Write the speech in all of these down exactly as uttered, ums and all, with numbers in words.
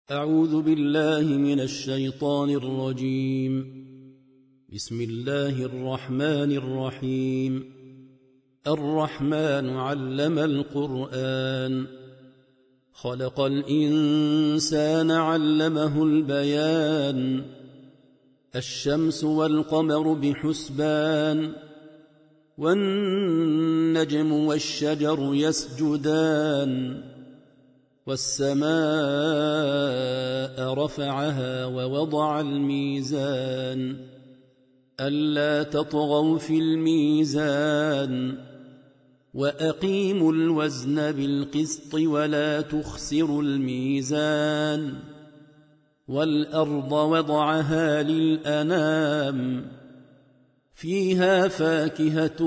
أعوذ بالله من الشيطان الرجيم. بسم الله الرحمن الرحيم. الرحمن علم القرآن، خلق الإنسان علمه البيان. الشمس والقمر بحسبان، والنجم والشجر يسجدان. والسماء رفعها ووضع الميزان، ألا تطغوا في الميزان. وأقيموا الوزن بالقسط ولا تخسروا الميزان. والأرض وضعها للأنام، فيها فاكهة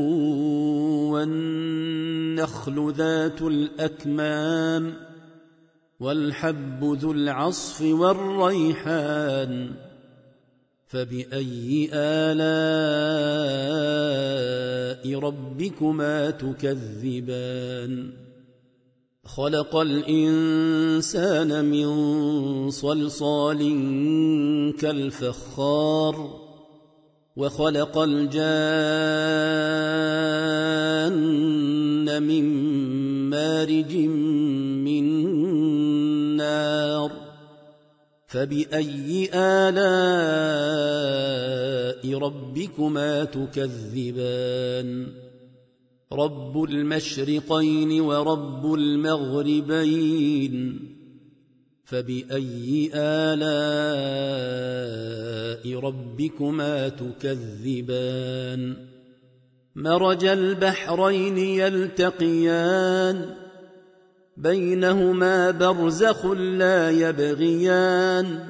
والنخل ذات الأكمام، والحب ذو العصف والريحان. فبأي آلاء ربكما تكذبان؟ خلق الإنسان من صلصال كالفخار، وخلق الجان من مارج من نار. فبأي آلاء ربكما تكذبان؟ رب المشرقين ورب المغربين. فبأي آلاء ربكما تكذبان؟ مرج البحرين يلتقيان، بينهما برزخ لا يبغيان.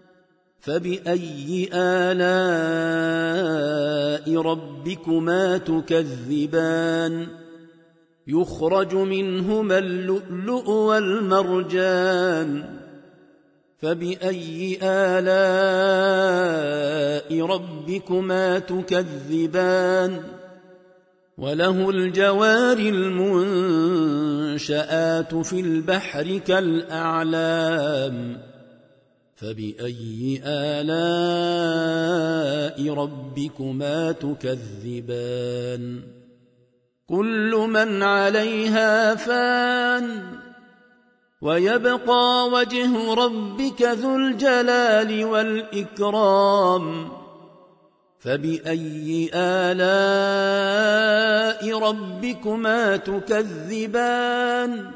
فبأي آلاء ربكما تكذبان؟ يخرج منهما اللؤلؤ والمرجان. فبأي آلاء ربكما تكذبان؟ وله الجوار المنشآت في البحر كالأعلام. فبأي آلاء ربكما تكذبان؟ كل من عليها فان، ويبقى وجه ربك ذو الجلال والإكرام. فبأي آلاء ربكما تكذبان؟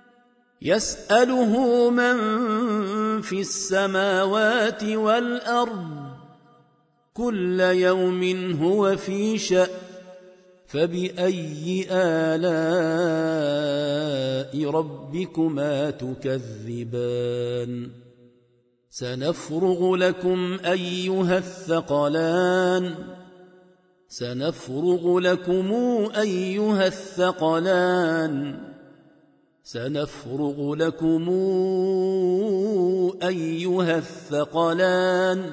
يسأله من في السماوات والأرض، كل يوم هو في شأن. فبأي آلاء ربكما تكذبان؟ سنفرغ لكم أيها الثقلان سنفرغ لكم أيها الثقلان سنفرغ لكم أيها الثقلان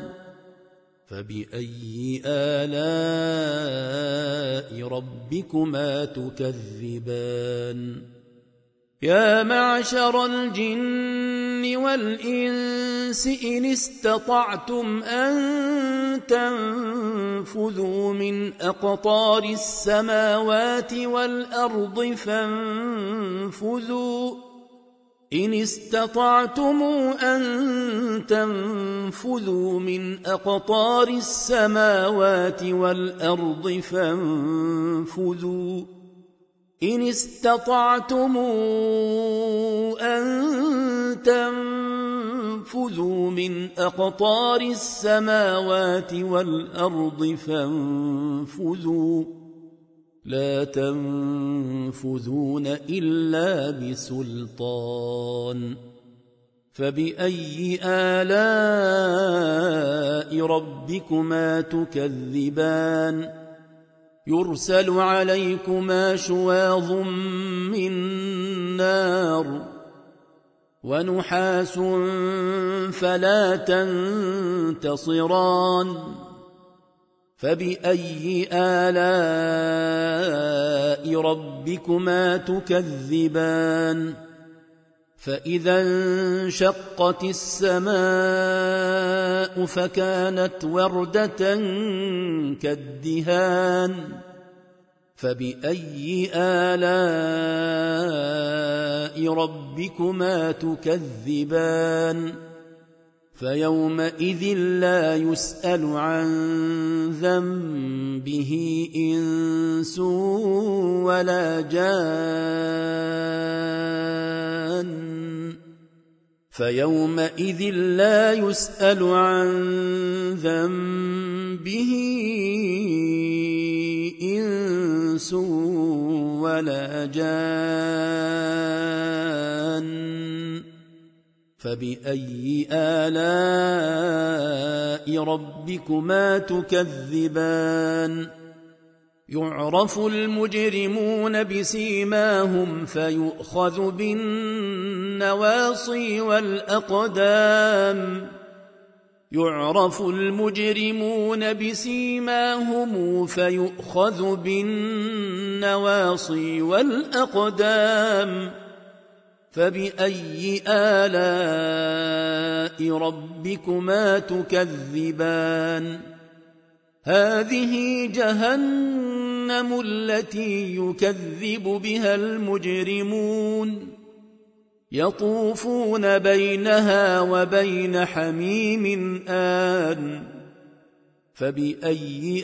فبأي آلاء ربكما تكذبان؟ يا معشر الجن والإنس إن استطعتم أن تنفذوا من أقطار السماوات والأرض فانفذوا إن استطعتم أن تنفذوا من أقطار السماوات والأرض فانفذوا إن استطعتم أن تنفذوا من أقطار السماوات والأرض فانفذوا لا تنفذون إلا بسلطان. فبأي آلاء ربكما تكذبان؟ يرسل عليكما شواظ من نار ونحاس فلا تنتصران. فبأي آلاء ربكما تكذبان؟ فإذا انشقت السماء فكانت وردة كالدهان فبأي آلاء ربكما تكذبان فيومئذ لا يسأل عن ذنبه إنس ولا جان فيومئذ لا يسأل عن ذنبه إنس ولا جان فبأي آلاء ربكما تكذبان يعرف المجرمون بسيماهم فيؤخذ بالنواصي والأقدام يعرف المجرمون بسيماهم فيؤخذ بالنواصي والأقدام فبأي آلاء ربكما تكذبان هذه جهنم التي يكذب بها المجرمون يطوفون بينها وبين حميم آن فبأي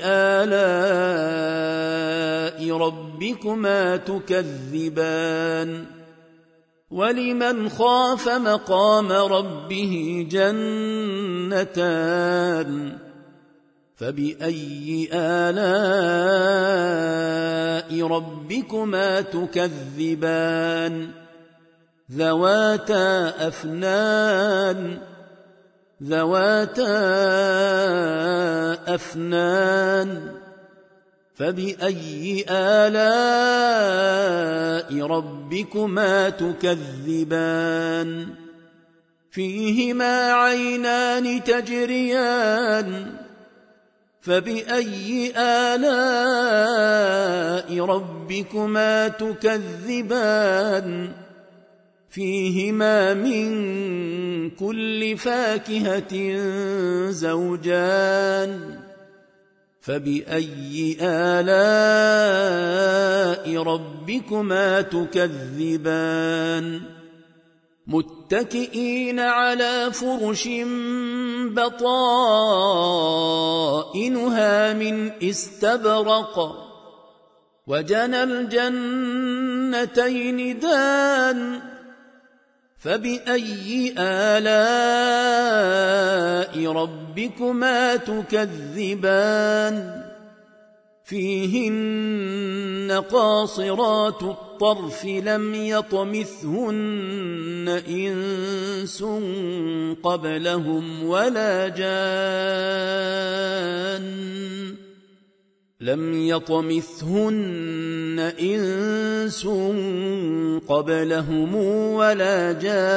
آلاء ربكما تكذبان ولمن خاف مقام ربه جنتان فبأي آلاء ربكما تكذبان ذواتا أفنان ذواتا أفنان فبأي آلاء ربكما تكذبان فيهما عينان تجريان فبأي آلاء ربكما تكذبان فيهما من كل فاكهة زوجان فبأي آلاء ربكما تكذبان متكئين على فرش بطائنها من استبرق وجنى الجنتين دان فبأي آلاء ربكما تكذبان فيهن قاصرات الطرف لم يطمثهن إنس قبلهم ولا جان لم يطمثهن إنس قبلهم ولا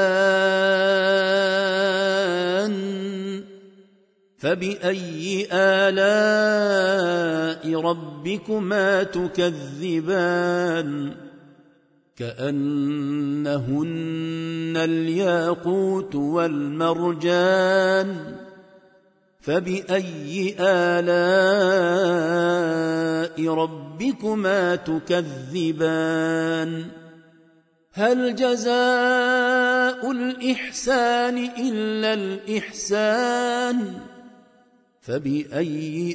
جان فبأي آلاء ربكما تكذبان كأنهن الياقوت والمرجان فبأي آلاء ربكما تكذبان هل جزاء الإحسان إلا الإحسان فبأي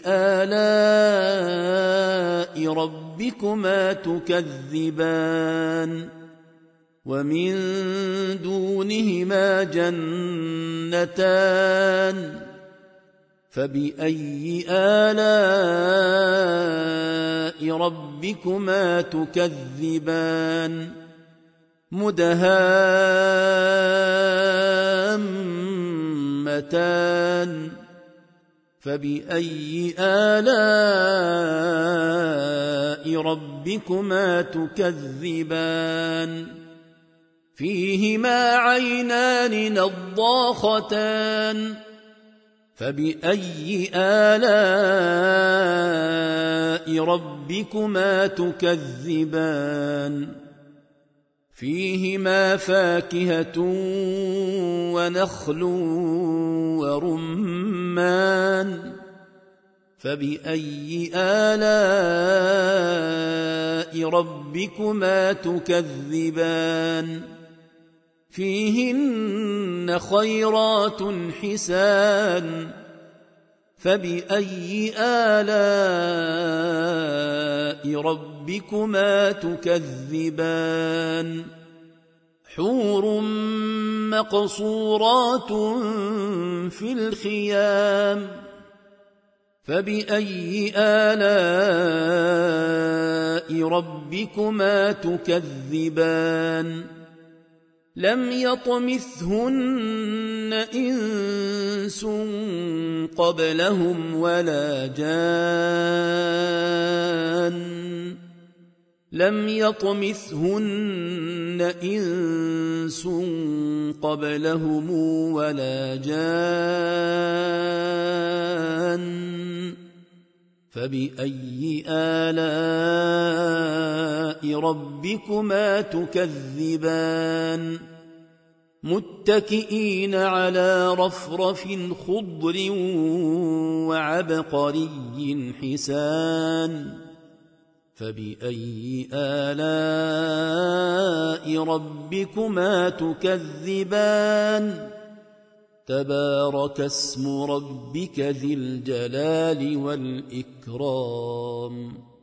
آلاء ربكما تكذبان ومن دونهما جنتان فبأي آلاء ربكما تكذبان مدهامتان فبأي آلاء ربكما تكذبان فيهما عينان نضاختان فبأي آلاء ربكما تكذبان فيهما فاكهة ونخل ورمان فبأي آلاء ربكما تكذبان فيهن خيرات حسان فبأي آلاء ربكما تكذبان حور مقصورات في الخيام فبأي آلاء ربكما تكذبان لم يطمثهن إنس قبلهم ولا جان لم يطمثهن إنس قبلهم ولا جان فبأي آلاء ربكما تكذبان متكئين على رفرف خضر وعبقري حسان فبأي آلاء ربكما تكذبان تبارك اسم ربك ذي الجلال والإكرام